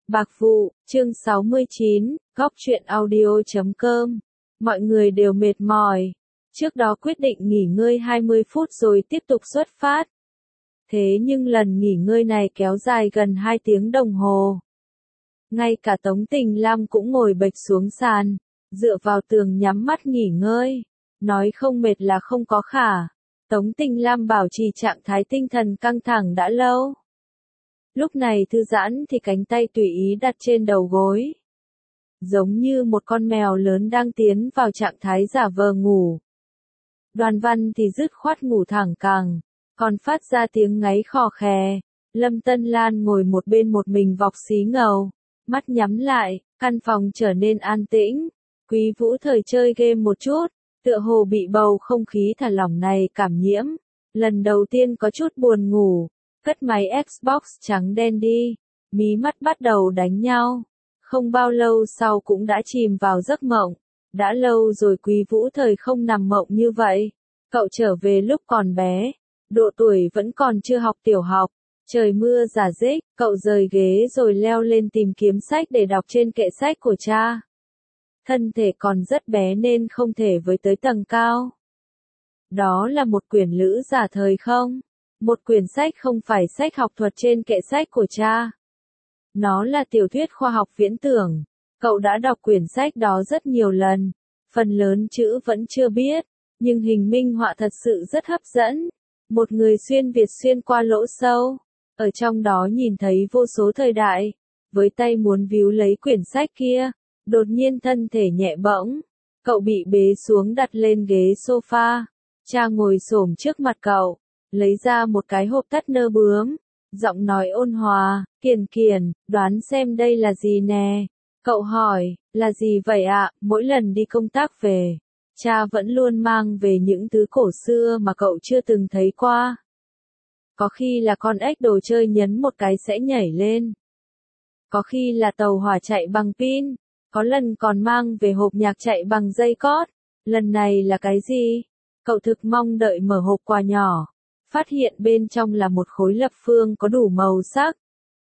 Bạc vụ, chương 69, góc truyện audio.com. Mọi người đều mệt mỏi. Trước đó quyết định nghỉ ngơi 20 phút rồi tiếp tục xuất phát. Thế nhưng lần nghỉ ngơi này kéo dài gần 2 tiếng đồng hồ. Ngay cả Tống Tình Lam cũng ngồi bệt xuống sàn, dựa vào tường nhắm mắt nghỉ ngơi. Nói không mệt là không có khả. Tống Tình Lam bảo trì trạng thái tinh thần căng thẳng đã lâu. Lúc này thư giãn thì cánh tay tùy ý đặt trên đầu gối. Giống như một con mèo lớn đang tiến vào trạng thái giả vờ ngủ. Đoàn Văn thì dứt khoát ngủ thẳng cẳng, còn phát ra tiếng ngáy khò khè. Lâm Tân Lan ngồi một bên một mình vọc xí ngầu, mắt nhắm lại, căn phòng trở nên an tĩnh. Quý Vũ Thời chơi game một chút, tựa hồ bị bầu không khí thả lỏng này cảm nhiễm. Lần đầu tiên có chút buồn ngủ. Cất máy Xbox trắng đen đi, mí mắt bắt đầu đánh nhau. Không bao lâu sau cũng đã chìm vào giấc mộng. Đã lâu rồi Quý Vũ Thời không nằm mộng như vậy. Cậu trở về lúc còn bé, độ tuổi vẫn còn chưa học tiểu học. Trời mưa rả rích, cậu rời ghế rồi leo lên tìm kiếm sách để đọc trên kệ sách của cha. Thân thể còn rất bé nên không thể với tới tầng cao. Đó là một quyển lữ giả thời không? Một quyển sách không phải sách học thuật trên kệ sách của cha. Nó là tiểu thuyết khoa học viễn tưởng. Cậu đã đọc quyển sách đó rất nhiều lần. Phần lớn chữ vẫn chưa biết, nhưng hình minh họa thật sự rất hấp dẫn. Một người xuyên Việt xuyên qua lỗ sâu. Ở trong đó nhìn thấy vô số thời đại. Với tay muốn víu lấy quyển sách kia, đột nhiên thân thể nhẹ bẫng. Cậu bị bế xuống đặt lên ghế sofa. Cha ngồi xổm trước mặt cậu. Lấy ra một cái hộp tắt nơ bướm, giọng nói ôn hòa, Kiền Kiền, đoán xem đây là gì nè. Cậu hỏi, là gì vậy ạ? Mỗi lần đi công tác về, cha vẫn luôn mang về những thứ cổ xưa mà cậu chưa từng thấy qua. Có khi là con ếch đồ chơi nhấn một cái sẽ nhảy lên. Có khi là tàu hỏa chạy bằng pin, có lần còn mang về hộp nhạc chạy bằng dây cót. Lần này là cái gì? Cậu thực mong đợi mở hộp quà nhỏ. Phát hiện bên trong là một khối lập phương có đủ màu sắc.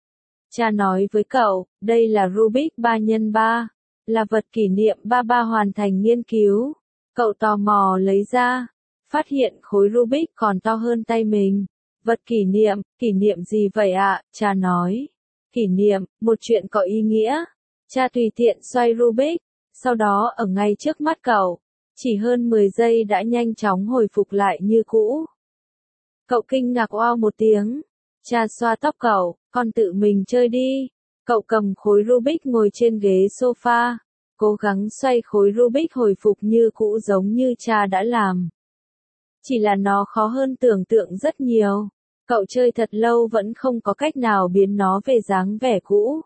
Cha nói với cậu, đây là Rubik 3x3, là vật kỷ niệm ba hoàn thành nghiên cứu. Cậu tò mò lấy ra, phát hiện khối Rubik còn to hơn tay mình. Vật kỷ niệm gì vậy ạ? Cha nói. Kỷ niệm, một chuyện có ý nghĩa. Cha tùy tiện xoay Rubik, sau đó ở ngay trước mắt cậu. Chỉ hơn 10 giây đã nhanh chóng hồi phục lại như cũ. Cậu kinh ngạc oao một tiếng. Cha xoa tóc cậu, con tự mình chơi đi. Cậu cầm khối Rubik ngồi trên ghế sofa, cố gắng xoay khối Rubik hồi phục như cũ giống như cha đã làm. Chỉ là nó khó hơn tưởng tượng rất nhiều. Cậu chơi thật lâu vẫn không có cách nào biến nó về dáng vẻ cũ.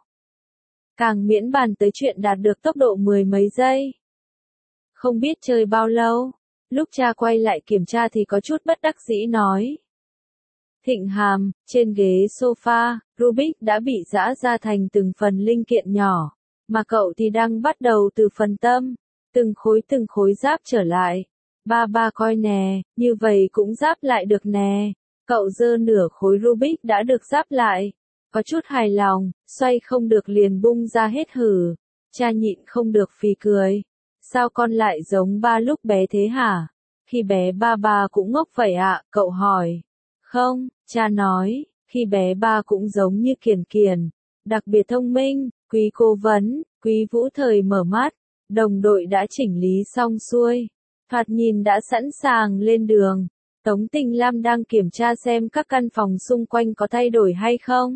Càng miễn bàn tới chuyện đạt được tốc độ 10 mấy giây. Không biết chơi bao lâu, lúc cha quay lại kiểm tra thì có chút bất đắc dĩ nói. Thịnh Hàm, trên ghế sofa, Rubik đã bị giã ra thành từng phần linh kiện nhỏ, mà cậu thì đang bắt đầu từ phần tâm, từng khối giáp trở lại. Ba coi nè, như vậy cũng giáp lại được nè. Cậu giơ nửa khối Rubik đã được giáp lại, có chút hài lòng, xoay không được liền bung ra hết hử. Cha nhịn không được phì cười. Sao con lại giống ba lúc bé thế hả? Khi bé ba cũng ngốc vậy ạ, cậu hỏi. Không, cha nói, khi bé ba cũng giống như Kiền Kiền, đặc biệt thông minh. Quý cố vấn, Quý Vũ Thời mở mắt, đồng đội đã chỉnh lý xong xuôi, thoạt nhìn đã sẵn sàng lên đường. Tống Tình Lam đang kiểm tra xem các căn phòng xung quanh có thay đổi hay không.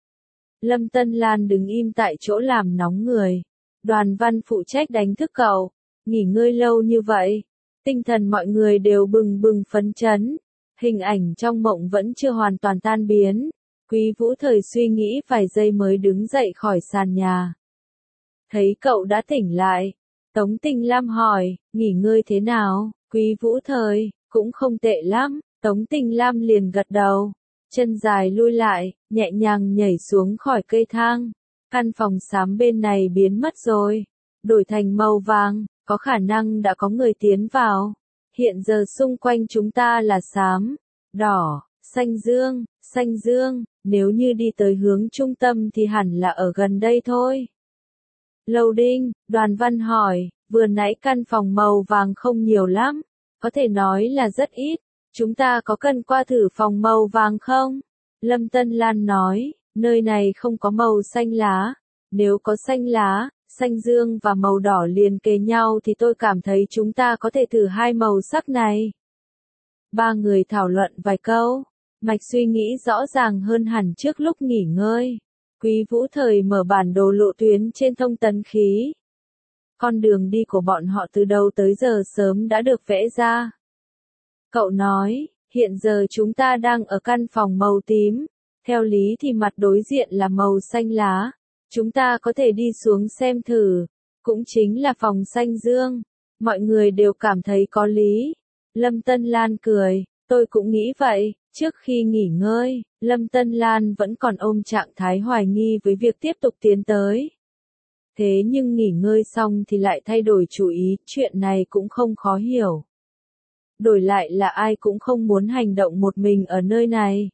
Lâm Tân Lan đứng im tại chỗ làm nóng người. Đoàn Văn phụ trách đánh thức cậu. Nghỉ ngơi lâu như vậy, tinh thần mọi người đều bừng bừng phấn chấn. Hình ảnh trong mộng vẫn chưa hoàn toàn tan biến. Quý Vũ Thời suy nghĩ vài giây mới đứng dậy khỏi sàn nhà. Thấy cậu đã tỉnh lại, Tống Tình Lam hỏi, nghỉ ngơi thế nào? Quý Vũ Thời, cũng không tệ lắm. Tống Tình Lam liền gật đầu, chân dài lui lại, nhẹ nhàng nhảy xuống khỏi cây thang. Căn phòng xám bên này biến mất rồi, đổi thành màu vàng, có khả năng đã có người tiến vào. Hiện giờ xung quanh chúng ta là xám, đỏ, xanh dương, xanh dương, nếu như đi tới hướng trung tâm thì hẳn là ở gần đây thôi. Loading, Đoàn Văn hỏi, vừa nãy căn phòng màu vàng không nhiều lắm, có thể nói là rất ít, chúng ta có cần qua thử phòng màu vàng không? Lâm Tân Lan nói, nơi này không có màu xanh lá, nếu có xanh lá, xanh dương và màu đỏ liền kề nhau thì tôi cảm thấy chúng ta có thể thử hai màu sắc này. Ba người thảo luận vài câu, mạch suy nghĩ rõ ràng hơn hẳn trước lúc nghỉ ngơi. Quý Vũ Thời mở bản đồ lộ tuyến trên thông tấn khí. Con đường đi của bọn họ từ đầu tới giờ sớm đã được vẽ ra. Cậu nói, hiện giờ chúng ta đang ở căn phòng màu tím, theo lý thì mặt đối diện là màu xanh lá. Chúng ta có thể đi xuống xem thử, cũng chính là phòng xanh dương. Mọi người đều cảm thấy có lý. Lâm Tân Lan cười, tôi cũng nghĩ vậy. Trước khi nghỉ ngơi, Lâm Tân Lan vẫn còn ôm trạng thái hoài nghi với việc tiếp tục tiến tới. Thế nhưng nghỉ ngơi xong thì lại thay đổi chủ ý, chuyện này cũng không khó hiểu. Đổi lại là ai cũng không muốn hành động một mình ở nơi này.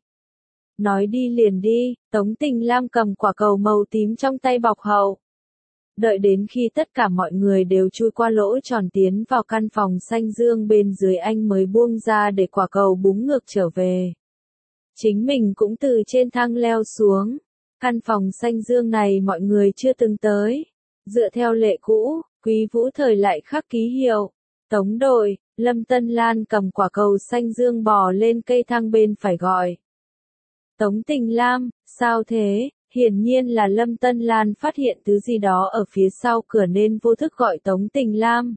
Nói đi liền đi, Tống Tình Lam cầm quả cầu màu tím trong tay bọc hậu. Đợi đến khi tất cả mọi người đều chui qua lỗ tròn tiến vào căn phòng xanh dương bên dưới anh mới buông ra để quả cầu búng ngược trở về. Chính mình cũng từ trên thang leo xuống. Căn phòng xanh dương này mọi người chưa từng tới. Dựa theo lệ cũ, Quý Vũ Thời lại khắc ký hiệu. Tống đội, Lâm Tân Lan cầm quả cầu xanh dương bò lên cây thang bên phải gọi. Tống Tình Lam, sao thế? Hiển nhiên là Lâm Tân Lan phát hiện thứ gì đó ở phía sau cửa nên vô thức gọi Tống Tình Lam.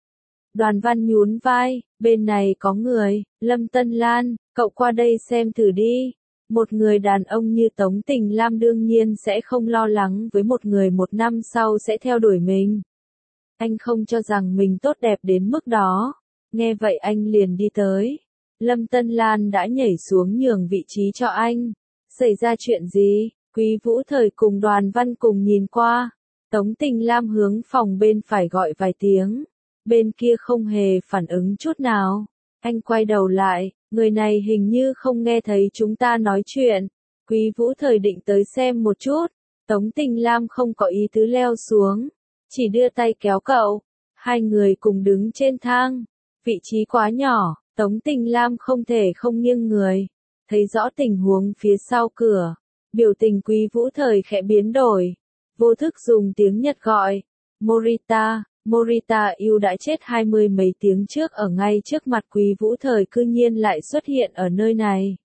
Đoàn Văn nhún vai, bên này có người, Lâm Tân Lan, cậu qua đây xem thử đi. Một người đàn ông như Tống Tình Lam đương nhiên sẽ không lo lắng với một người một năm sau sẽ theo đuổi mình. Anh không cho rằng mình tốt đẹp đến mức đó. Nghe vậy anh liền đi tới. Lâm Tân Lan đã nhảy xuống nhường vị trí cho anh. Xảy ra chuyện gì? Quý Vũ Thời cùng Đoàn Văn cùng nhìn qua. Tống Tình Lam hướng phòng bên phải gọi vài tiếng. Bên kia không hề phản ứng chút nào. Anh quay đầu lại, người này hình như không nghe thấy chúng ta nói chuyện. Quý Vũ Thời định tới xem một chút. Tống Tình Lam không có ý tứ leo xuống. Chỉ đưa tay kéo cậu. Hai người cùng đứng trên thang. Vị trí quá nhỏ, Tống Tình Lam không thể không nghiêng người. Thấy rõ tình huống phía sau cửa. Biểu tình Quý Vũ Thời khẽ biến đổi. Vô thức dùng tiếng Nhật gọi. Morita, Morita yêu đã chết 20 mấy tiếng trước ở ngay trước mặt Quý Vũ Thời cư nhiên lại xuất hiện ở nơi này.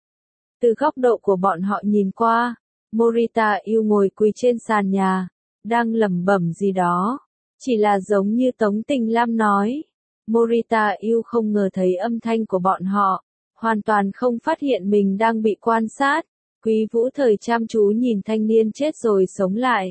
Từ góc độ của bọn họ nhìn qua, Morita yêu ngồi quỳ trên sàn nhà, đang lẩm bẩm gì đó. Chỉ là giống như Tống Tình Lam nói. Morita yêu không ngờ thấy âm thanh của bọn họ, hoàn toàn không phát hiện mình đang bị quan sát. Quý Vũ Thời chăm chú nhìn thanh niên chết rồi sống lại.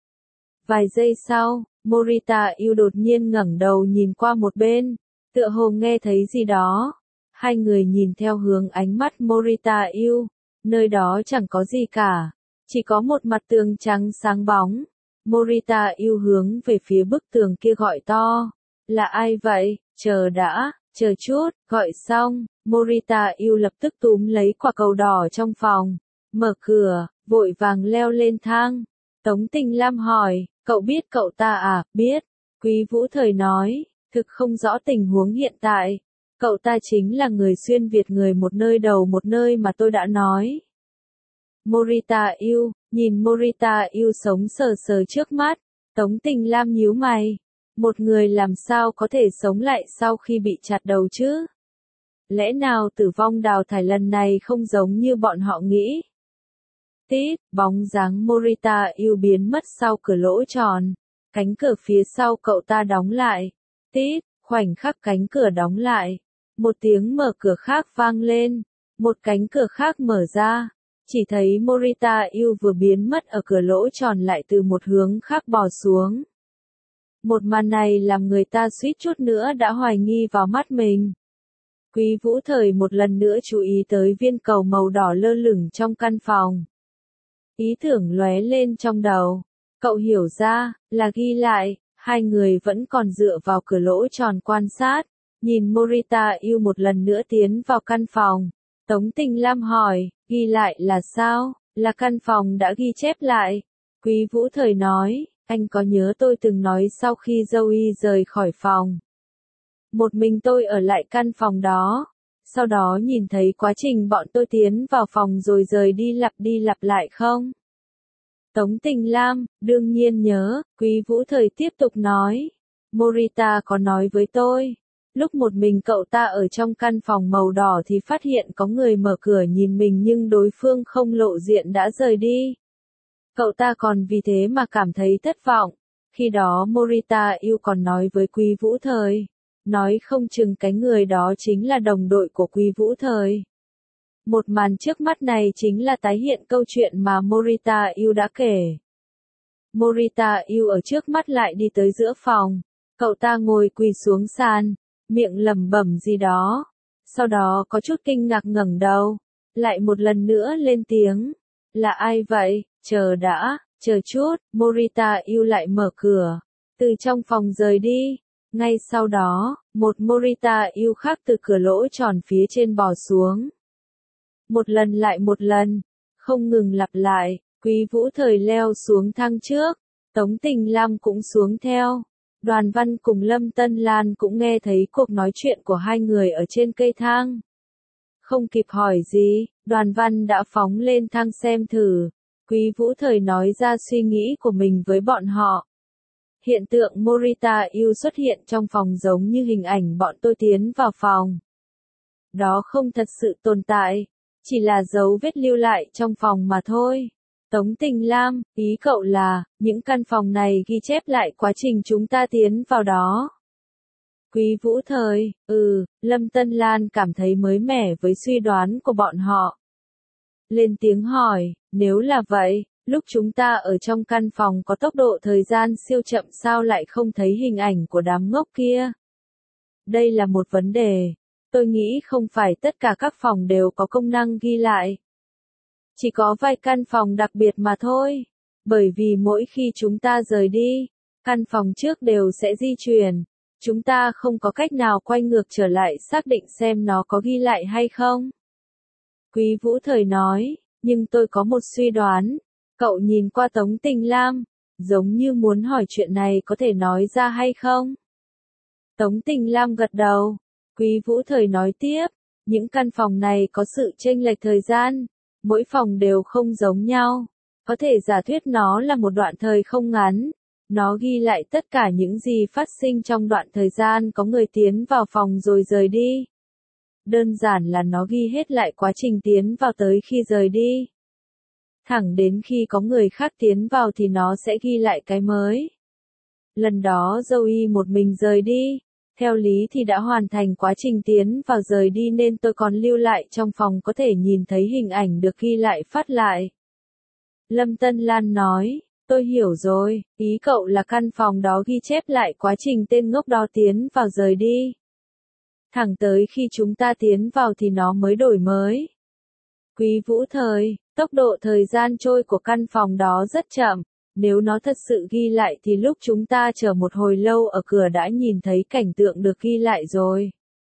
Vài giây sau, Morita yêu đột nhiên ngẩng đầu nhìn qua một bên, tựa hồ nghe thấy gì đó. Hai người nhìn theo hướng ánh mắt Morita yêu, nơi đó chẳng có gì cả, chỉ có một mặt tường trắng sáng bóng. Morita yêu hướng về phía bức tường kia gọi to, là ai vậy? Chờ đã, chờ chút, gọi xong, Morita yêu lập tức túm lấy quả cầu đỏ trong phòng, mở cửa, vội vàng leo lên thang. Tống Tình Lam hỏi, cậu biết cậu ta à? Biết. Quý Vũ Thời nói, thực không rõ tình huống hiện tại. Cậu ta chính là người xuyên Việt người một nơi đầu một nơi mà tôi đã nói. Morita yêu, nhìn Morita yêu sống sờ sờ trước mắt, Tống Tình Lam nhíu mày. Một người làm sao có thể sống lại sau khi bị chặt đầu chứ? Lẽ nào tử vong đào thải lần này không giống như bọn họ nghĩ? Tít, bóng dáng Morita yêu biến mất sau cửa lỗ tròn. Cánh cửa phía sau cậu ta đóng lại. Tít, khoảnh khắc cánh cửa đóng lại. Một tiếng mở cửa khác vang lên. Một cánh cửa khác mở ra. Chỉ thấy Morita yêu vừa biến mất ở cửa lỗ tròn lại từ một hướng khác bò xuống. Một màn này làm người ta suýt chút nữa đã hoài nghi vào mắt mình. Quý Vũ Thời một lần nữa chú ý tới viên cầu màu đỏ lơ lửng trong căn phòng. Ý tưởng lóe lên trong đầu. Cậu hiểu ra, là ghi lại, hai người vẫn còn dựa vào cửa lỗ tròn quan sát. Nhìn Morita yêu một lần nữa tiến vào căn phòng. Tống Tình Lam hỏi, Ghi lại là sao? Là căn phòng đã ghi chép lại. Quý Vũ Thời nói, anh có nhớ tôi từng nói sau khi Zoe rời khỏi phòng. Một mình tôi ở lại căn phòng đó. Sau đó nhìn thấy quá trình bọn tôi tiến vào phòng rồi rời đi lặp lại không? Tống Tình Lam, đương nhiên nhớ, Quý Vũ Thời tiếp tục nói. Morita có nói với tôi. Lúc một mình cậu ta ở trong căn phòng màu đỏ thì phát hiện có người mở cửa nhìn mình nhưng đối phương không lộ diện đã rời đi. Cậu ta còn vì thế mà cảm thấy thất vọng. Khi đó Morita yêu còn nói với Quý Vũ Thời. Nói không chừng cái người đó chính là đồng đội của Quý Vũ Thời. Một màn trước mắt này chính là tái hiện câu chuyện mà Morita yêu đã kể. Morita yêu ở trước mắt lại đi tới giữa phòng. Cậu ta ngồi quỳ xuống sàn, miệng lẩm bẩm gì đó. Sau đó có chút kinh ngạc ngẩng đầu. Lại một lần nữa lên tiếng. Là ai vậy? Chờ đã, chờ chút. Morita yêu lại mở cửa. Từ trong phòng rời đi. Ngay sau đó, một Morita yêu khác từ cửa lỗ tròn phía trên bò xuống. Một lần lại một lần, không ngừng lặp lại, Quý Vũ Thời leo xuống thang trước, Tống Tình Lam cũng xuống theo. Đoàn Văn cùng Lâm Tân Lan cũng nghe thấy cuộc nói chuyện của hai người ở trên cây thang. Không kịp hỏi gì, Đoàn Văn đã phóng lên thang xem thử. Quý Vũ Thời nói ra suy nghĩ của mình với bọn họ. Hiện tượng Morita yêu xuất hiện trong phòng giống như hình ảnh bọn tôi tiến vào phòng. Đó không thật sự tồn tại, chỉ là dấu vết lưu lại trong phòng mà thôi. Tống Tình Lam, ý cậu là, những căn phòng này ghi chép lại quá trình chúng ta tiến vào đó. Quý Vũ Thời, Lâm Tân Lan cảm thấy mới mẻ với suy đoán của bọn họ. Lên tiếng hỏi, nếu là vậy, lúc chúng ta ở trong căn phòng có tốc độ thời gian siêu chậm sao lại không thấy hình ảnh của đám ngốc kia? Đây là một vấn đề. Tôi nghĩ không phải tất cả các phòng đều có công năng ghi lại. Chỉ có vài căn phòng đặc biệt mà thôi. Bởi vì mỗi khi chúng ta rời đi, căn phòng trước đều sẽ di chuyển. Chúng ta không có cách nào quay ngược trở lại xác định xem nó có ghi lại hay không. Quý Vũ Thời nói, nhưng tôi có một suy đoán. Cậu nhìn qua Tống Tình Lam, giống như muốn hỏi chuyện này có thể nói ra hay không? Tống Tình Lam gật đầu. Quý Vũ Thời nói tiếp, những căn phòng này có sự chênh lệch thời gian, mỗi phòng đều không giống nhau. Có thể giả thuyết nó là một đoạn thời không ngắn. Nó ghi lại tất cả những gì phát sinh trong đoạn thời gian có người tiến vào phòng rồi rời đi. Đơn giản là nó ghi hết lại quá trình tiến vào tới khi rời đi. Thẳng đến khi có người khác tiến vào thì nó sẽ ghi lại cái mới. Lần đó Zoe một mình rời đi. Theo lý thì đã hoàn thành quá trình tiến vào rời đi nên tôi còn lưu lại trong phòng có thể nhìn thấy hình ảnh được ghi lại phát lại. Lâm Tân Lan nói, tôi hiểu rồi, ý cậu là căn phòng đó ghi chép lại quá trình tên ngốc đó tiến vào rời đi. Thẳng tới khi chúng ta tiến vào thì nó mới đổi mới. Quý Vũ Thời, tốc độ thời gian trôi của căn phòng đó rất chậm. Nếu nó thật sự ghi lại thì lúc chúng ta chờ một hồi lâu ở cửa đã nhìn thấy cảnh tượng được ghi lại rồi.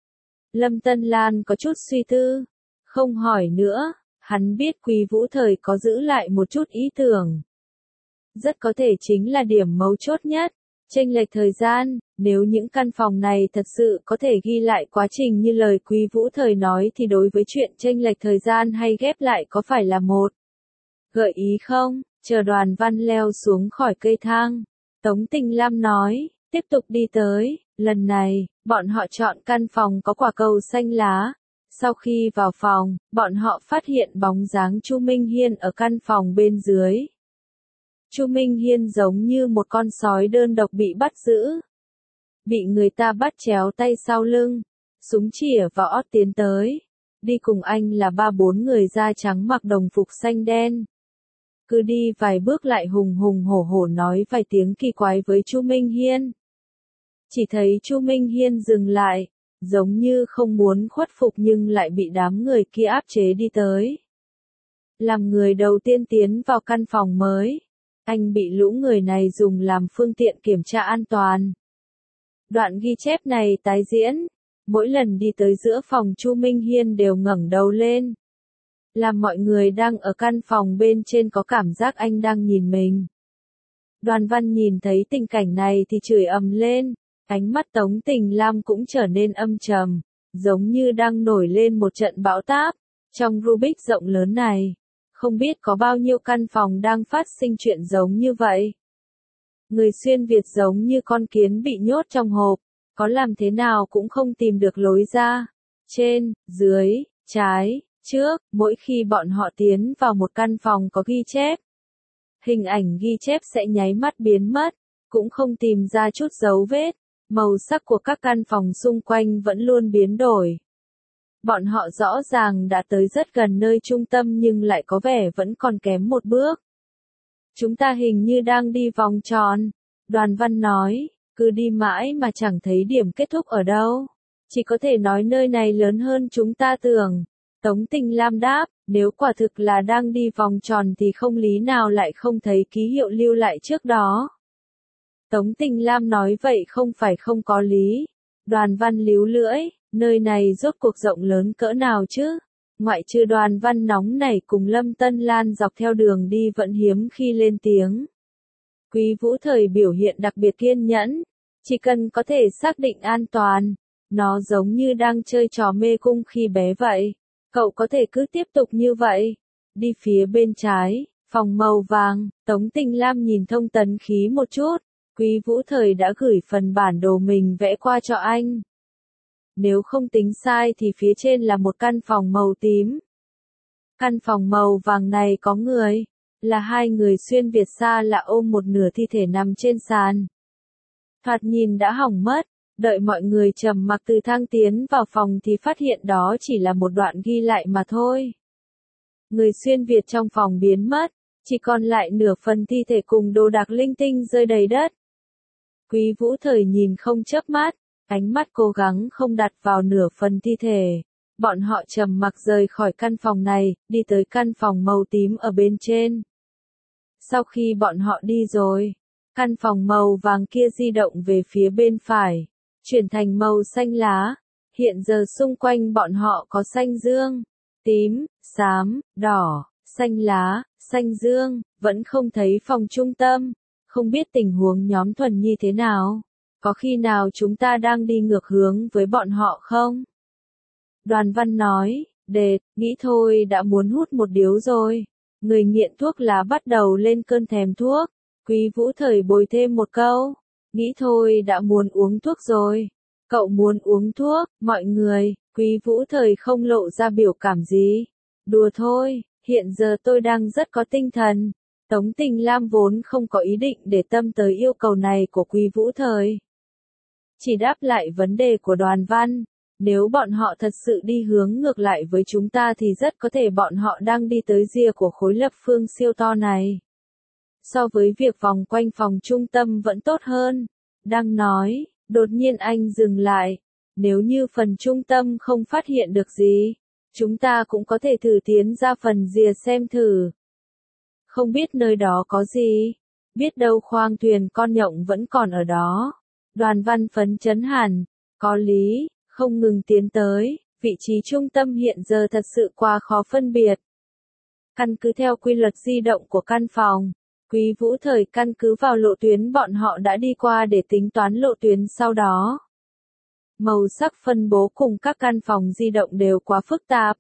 Lâm Tân Lan có chút suy tư. Không hỏi nữa, hắn biết Quý Vũ Thời có giữ lại một chút ý tưởng. Rất có thể chính là điểm mấu chốt nhất. Chênh lệch thời gian, nếu những căn phòng này thật sự có thể ghi lại quá trình như lời Quý Vũ Thời nói thì đối với chuyện chênh lệch thời gian hay ghép lại có phải là một gợi ý không? Chờ Đoàn Văn leo xuống khỏi cây thang. Tống Tình Lam nói, tiếp tục đi tới, lần này, bọn họ chọn căn phòng có quả cầu xanh lá. Sau khi vào phòng, bọn họ phát hiện bóng dáng Chu Minh Hiên ở căn phòng bên dưới. Chu Minh Hiên giống như một con sói đơn độc bị bắt giữ. Bị người ta bắt chéo tay sau lưng, súng chĩa vào ót tiến tới. Đi cùng anh là 3-4 người da trắng mặc đồng phục xanh đen. Cứ đi vài bước lại hùng hùng hổ hổ nói vài tiếng kỳ quái với Chu Minh Hiên. Chỉ thấy Chu Minh Hiên dừng lại, giống như không muốn khuất phục nhưng lại bị đám người kia áp chế đi tới. Làm người đầu tiên tiến vào căn phòng mới, anh bị lũ người này dùng làm phương tiện kiểm tra an toàn. Đoạn ghi chép này tái diễn, mỗi lần đi tới giữa phòng Chu Minh Hiên đều ngẩng đầu lên. làm mọi người đang ở căn phòng bên trên có cảm giác anh đang nhìn mình. Đoàn Văn nhìn thấy tình cảnh này thì chửi ầm lên, ánh mắt Tống Tình Lam cũng trở nên âm trầm, giống như đang nổi lên một trận bão táp. Trong Rubik rộng lớn này, không biết có bao nhiêu căn phòng đang phát sinh chuyện giống như vậy. Người xuyên Việt giống như con kiến bị nhốt trong hộp, có làm thế nào cũng không tìm được lối ra. Trên, dưới, trái, trước, mỗi khi bọn họ tiến vào một căn phòng có ghi chép, hình ảnh ghi chép sẽ nháy mắt biến mất, cũng không tìm ra chút dấu vết. Màu sắc của các căn phòng xung quanh vẫn luôn biến đổi. Bọn họ rõ ràng đã tới rất gần nơi trung tâm nhưng lại có vẻ vẫn còn kém một bước. Chúng ta hình như đang đi vòng tròn, Đoàn Văn nói, cứ đi mãi mà chẳng thấy điểm kết thúc ở đâu. Chỉ có thể nói nơi này lớn hơn chúng ta tưởng. Tống Tình Lam đáp, nếu quả thực là đang đi vòng tròn thì không lý nào lại không thấy ký hiệu lưu lại trước đó. Tống Tình Lam nói vậy không phải không có lý. Đoàn Văn líu lưỡi, nơi này rốt cuộc rộng lớn cỡ nào chứ? Ngoại trừ Đoàn Văn nóng nảy cùng Lâm Tân Lan dọc theo đường đi vẫn hiếm khi lên tiếng. Quý Vũ Thời biểu hiện đặc biệt kiên nhẫn, chỉ cần có thể xác định an toàn, nó giống như đang chơi trò mê cung khi bé vậy. Cậu có thể cứ tiếp tục như vậy. Đi phía bên trái, phòng màu vàng, Tống Tình Lam nhìn Thông Tấn Khí một chút. Quý Vũ Thời đã gửi phần bản đồ mình vẽ qua cho anh. Nếu không tính sai thì phía trên là một căn phòng màu tím. Căn phòng màu vàng này có người, là hai người xuyên Việt xa lạ ôm một nửa thi thể nằm trên sàn. Thoạt nhìn đã hỏng mất, đợi mọi người trầm mặc từ thang tiến vào phòng thì phát hiện đó chỉ là một đoạn ghi lại mà thôi. Người xuyên Việt trong phòng biến mất, chỉ còn lại nửa phần thi thể cùng đồ đạc linh tinh rơi đầy đất. Quý Vũ Thời nhìn không chớp mắt, ánh mắt cố gắng không đặt vào nửa phần thi thể. Bọn họ trầm mặc rời khỏi căn phòng này, đi tới căn phòng màu tím ở bên trên. Sau khi bọn họ đi rồi, căn phòng màu vàng kia di động về phía bên phải, chuyển thành màu xanh lá. Hiện giờ xung quanh bọn họ có xanh dương, tím, xám, đỏ, xanh lá, xanh dương, vẫn không thấy phòng trung tâm. Không biết tình huống nhóm Thuần Nhi thế nào? Có khi nào chúng ta đang đi ngược hướng với bọn họ không? Đoàn Văn nói, đệt, nghĩ thôi đã muốn hút một điếu rồi. Người nghiện thuốc lá bắt đầu lên cơn thèm thuốc. Quý Vũ Thời bồi thêm một câu, nghĩ thôi đã muốn uống thuốc rồi. Cậu muốn uống thuốc, mọi người, Quý Vũ Thời không lộ ra biểu cảm gì. Đùa thôi, hiện giờ tôi đang rất có tinh thần. Tống Tình Lam vốn không có ý định để tâm tới yêu cầu này của Quý Vũ Thời. Chỉ đáp lại vấn đề của Đoàn Văn, nếu bọn họ thật sự đi hướng ngược lại với chúng ta thì rất có thể bọn họ đang đi tới rìa của khối lập phương siêu to này. So với việc vòng quanh phòng trung tâm vẫn tốt hơn. Đang nói, đột nhiên anh dừng lại. Nếu như phần trung tâm không phát hiện được gì, chúng ta cũng có thể thử tiến ra phần rìa xem thử. Không biết nơi đó có gì, biết đâu khoang thuyền con nhộng vẫn còn ở đó. Đoàn Văn phấn chấn hẳn, có lý, không ngừng tiến tới, vị trí trung tâm hiện giờ thật sự quá khó phân biệt. Căn cứ theo quy luật di động của căn phòng, Quý Vũ Thời căn cứ vào lộ tuyến bọn họ đã đi qua để tính toán lộ tuyến sau đó. Màu sắc phân bố cùng các căn phòng di động đều quá phức tạp.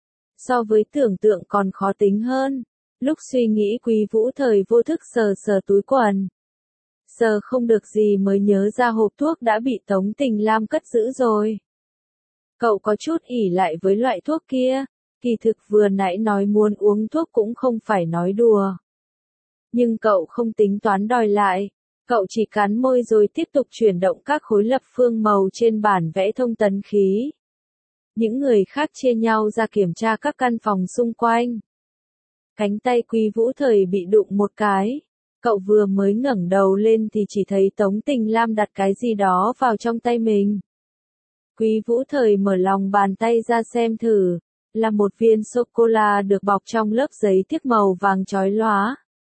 So với tưởng tượng còn khó tính hơn. Lúc suy nghĩ Quý Vũ Thời vô thức sờ sờ túi quần. Sờ không được gì mới nhớ ra hộp thuốc đã bị Tống Tình Lam cất giữ rồi. Cậu có chút ỉ lại với loại thuốc kia, kỳ thực vừa nãy nói muốn uống thuốc cũng không phải nói đùa. Nhưng cậu không tính toán đòi lại, cậu chỉ cắn môi rồi tiếp tục chuyển động các khối lập phương màu trên bản vẽ thông tấn khí. Những người khác chia nhau ra kiểm tra các căn phòng xung quanh. Cánh tay Quý Vũ Thời bị đụng một cái. Cậu vừa mới ngẩng đầu lên thì chỉ thấy Tống Tình Lam đặt cái gì đó vào trong tay mình. Quý Vũ Thời mở lòng bàn tay ra xem thử, là một viên sô-cô-la được bọc trong lớp giấy thiếc màu vàng chói lóa.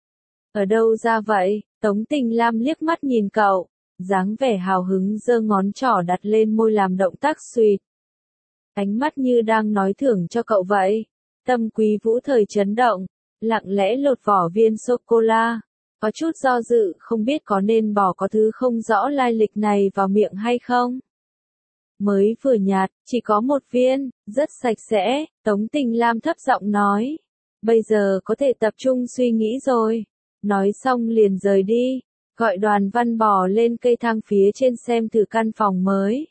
Ở đâu ra vậy? Tống Tình Lam liếc mắt nhìn cậu, dáng vẻ hào hứng giơ ngón trỏ đặt lên môi làm động tác suýt. Ánh mắt như đang nói thưởng cho cậu vậy. Tâm Quý Vũ Thời chấn động, lặng lẽ lột vỏ viên sô-cô-la, có chút do dự không biết có nên bỏ có thứ không rõ lai lịch này vào miệng hay không. Mới vừa nhạt, chỉ có một viên, rất sạch sẽ, Tống Tình Lam thấp giọng nói. Bây giờ có thể tập trung suy nghĩ rồi. Nói xong liền rời đi, gọi Đoàn Văn bò lên cây thang phía trên xem thử căn phòng mới.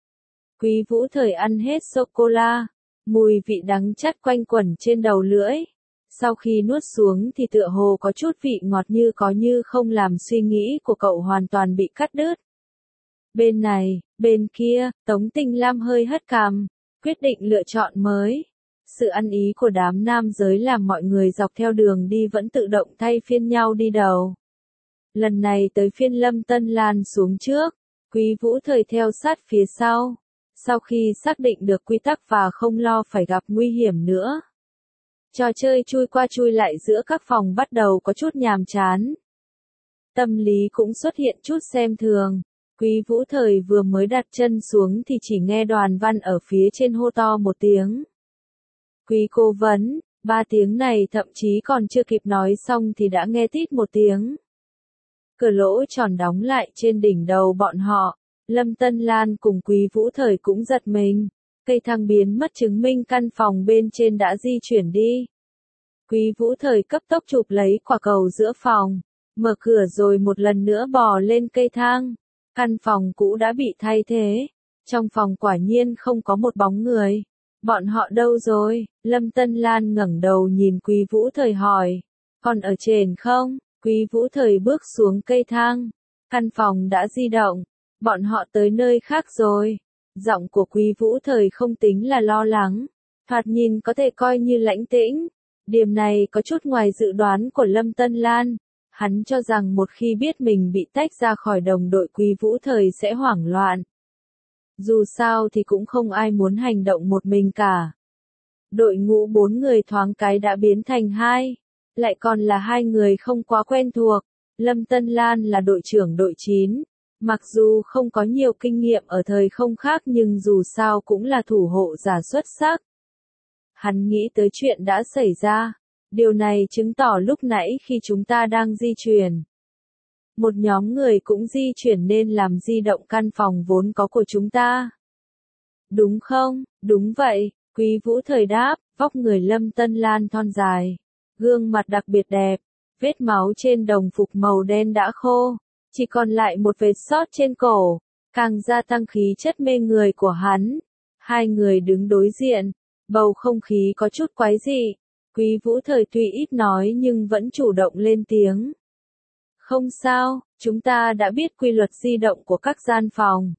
Quý Vũ Thời ăn hết sô-cô-la, mùi vị đắng chát quanh quẩn trên đầu lưỡi. Sau khi nuốt xuống thì tựa hồ có chút vị ngọt như có như không, làm suy nghĩ của cậu hoàn toàn bị cắt đứt. Bên này, bên kia, Tống Tình Lam hơi hất cằm, quyết định lựa chọn mới. Sự ăn ý của đám nam giới làm mọi người dọc theo đường đi vẫn tự động thay phiên nhau đi đầu. Lần này tới phiên Lâm Tân Lan xuống trước, Quý Vũ Thời theo sát phía sau. Sau khi xác định được quy tắc và không lo phải gặp nguy hiểm nữa, trò chơi chui qua chui lại giữa các phòng bắt đầu có chút nhàm chán. Tâm lý cũng xuất hiện chút xem thường. Quý Vũ Thời vừa mới đặt chân xuống thì chỉ nghe Đoàn Văn ở phía trên hô to một tiếng. Quý cố vấn, 3 tiếng này thậm chí còn chưa kịp nói xong thì đã nghe tít một tiếng. Cửa lỗ tròn đóng lại trên đỉnh đầu bọn họ. Lâm Tân Lan cùng Quý Vũ Thời cũng giật mình. Cây thang biến mất chứng minh căn phòng bên trên đã di chuyển đi. Quý Vũ Thời cấp tốc chụp lấy quả cầu giữa phòng, mở cửa rồi một lần nữa bò lên cây thang. Căn phòng cũ đã bị thay thế. Trong phòng quả nhiên không có một bóng người. Bọn họ đâu rồi? Lâm Tân Lan ngẩng đầu nhìn Quý Vũ Thời hỏi. Còn ở trên không? Quý Vũ Thời bước xuống cây thang. Căn phòng đã di động. Bọn họ tới nơi khác rồi. Giọng của Quý Vũ Thời không tính là lo lắng. Thoạt nhìn có thể coi như lãnh tĩnh. Điểm này có chút ngoài dự đoán của Lâm Tân Lan. Hắn cho rằng một khi biết mình bị tách ra khỏi đồng đội Quý Vũ Thời sẽ hoảng loạn. Dù sao thì cũng không ai muốn hành động một mình cả. Đội ngũ 4 người thoáng cái đã biến thành 2. Lại còn là 2 người không quá quen thuộc. Lâm Tân Lan là đội trưởng đội 9. Mặc dù không có nhiều kinh nghiệm ở thời không khác nhưng dù sao cũng là thủ hộ giả xuất sắc. Hắn nghĩ tới chuyện đã xảy ra. Điều này chứng tỏ lúc nãy khi chúng ta đang di chuyển, một nhóm người cũng di chuyển nên làm di động căn phòng vốn có của chúng ta. Đúng không? Đúng vậy, Quý Vũ Thời đáp, vóc người Lâm Tân Lan thon dài, gương mặt đặc biệt đẹp, vết máu trên đồng phục màu đen đã khô, chỉ còn lại một vệt sót trên cổ, càng gia tăng khí chất mê người của hắn. 2 người đứng đối diện, bầu không khí có chút quái dị. Quý Vũ Thời tuy ít nói nhưng vẫn chủ động lên tiếng. Không sao, chúng ta đã biết quy luật di động của các gian phòng.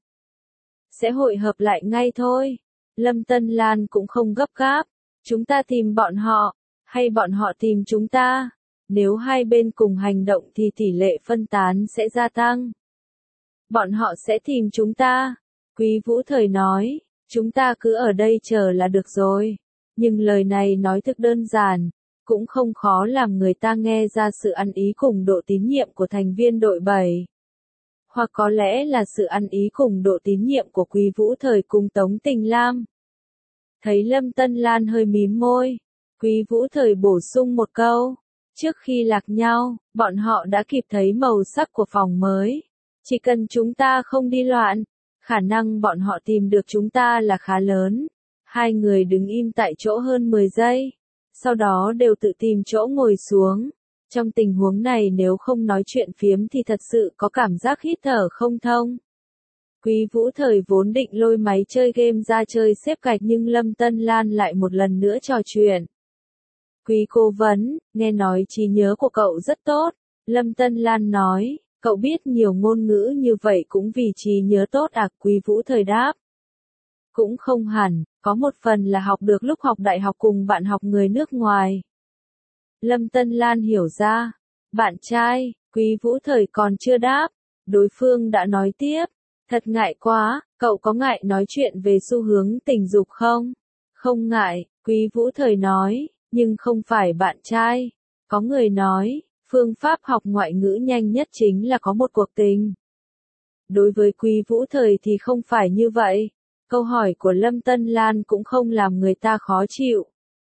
Sẽ hội hợp lại ngay thôi. Lâm Tân Lan cũng không gấp gáp. Chúng ta tìm bọn họ, hay bọn họ tìm chúng ta. Nếu hai bên cùng hành động thì tỷ lệ phân tán sẽ gia tăng. Bọn họ sẽ tìm chúng ta. Quý Vũ Thời nói, chúng ta cứ ở đây chờ là được rồi. Nhưng lời này nói thực đơn giản, cũng không khó làm người ta nghe ra sự ăn ý cùng độ tín nhiệm của thành viên đội 7. Hoặc có lẽ là sự ăn ý cùng độ tín nhiệm của Quý Vũ Thời cùng Tống Tình Lam. Thấy Lâm Tân Lan hơi mím môi, Quý Vũ Thời bổ sung một câu. Trước khi lạc nhau, bọn họ đã kịp thấy màu sắc của phòng mới. Chỉ cần chúng ta không đi loạn, khả năng bọn họ tìm được chúng ta là khá lớn. 2 người đứng im tại chỗ hơn 10 giây. Sau đó đều tự tìm chỗ ngồi xuống. Trong tình huống này nếu không nói chuyện phiếm thì thật sự có cảm giác hít thở không thông. Quý Vũ Thời vốn định lôi máy chơi game ra chơi xếp gạch nhưng Lâm Tân Lan lại một lần nữa trò chuyện. Quý cố vấn, nghe nói trí nhớ của cậu rất tốt. Lâm Tân Lan nói, cậu biết nhiều ngôn ngữ như vậy cũng vì trí nhớ tốt à? Quý Vũ Thời đáp. Cũng không hẳn, có một phần là học được lúc học đại học cùng bạn học người nước ngoài. Lâm Tân Lan hiểu ra. Bạn trai, Quý Vũ Thời còn chưa đáp. Đối phương đã nói tiếp. Thật ngại quá, cậu có ngại nói chuyện về xu hướng tình dục không? Không ngại, Quý Vũ Thời nói, nhưng không phải bạn trai. Có người nói, phương pháp học ngoại ngữ nhanh nhất chính là có một cuộc tình. Đối với Quý Vũ Thời thì không phải như vậy. Câu hỏi của Lâm Tân Lan cũng không làm người ta khó chịu.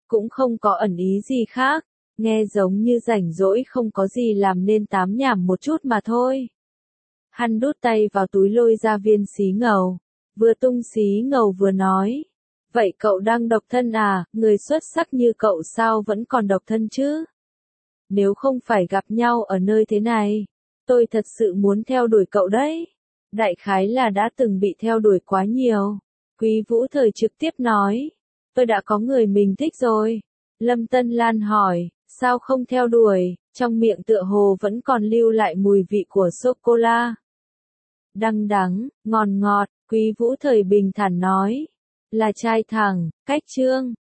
cũng không có ẩn ý gì khác, nghe giống như rảnh rỗi không có gì làm nên tám nhảm một chút mà thôi. Hắn đút tay vào túi lôi ra viên xí ngầu, vừa tung xí ngầu vừa nói. Vậy cậu đang độc thân à, người xuất sắc như cậu sao vẫn còn độc thân chứ? Nếu không phải gặp nhau ở nơi thế này, tôi thật sự muốn theo đuổi cậu đấy. Đại khái là đã từng bị theo đuổi quá nhiều. Quý Vũ Thời trực tiếp nói, tôi đã có người mình thích rồi. Lâm Tân Lan hỏi, sao không theo đuổi, trong miệng tựa hồ vẫn còn lưu lại mùi vị của sô-cô-la. Đắng đắng, ngọt ngọt, Quý Vũ Thời bình thản nói, là trai thẳng, cách trương.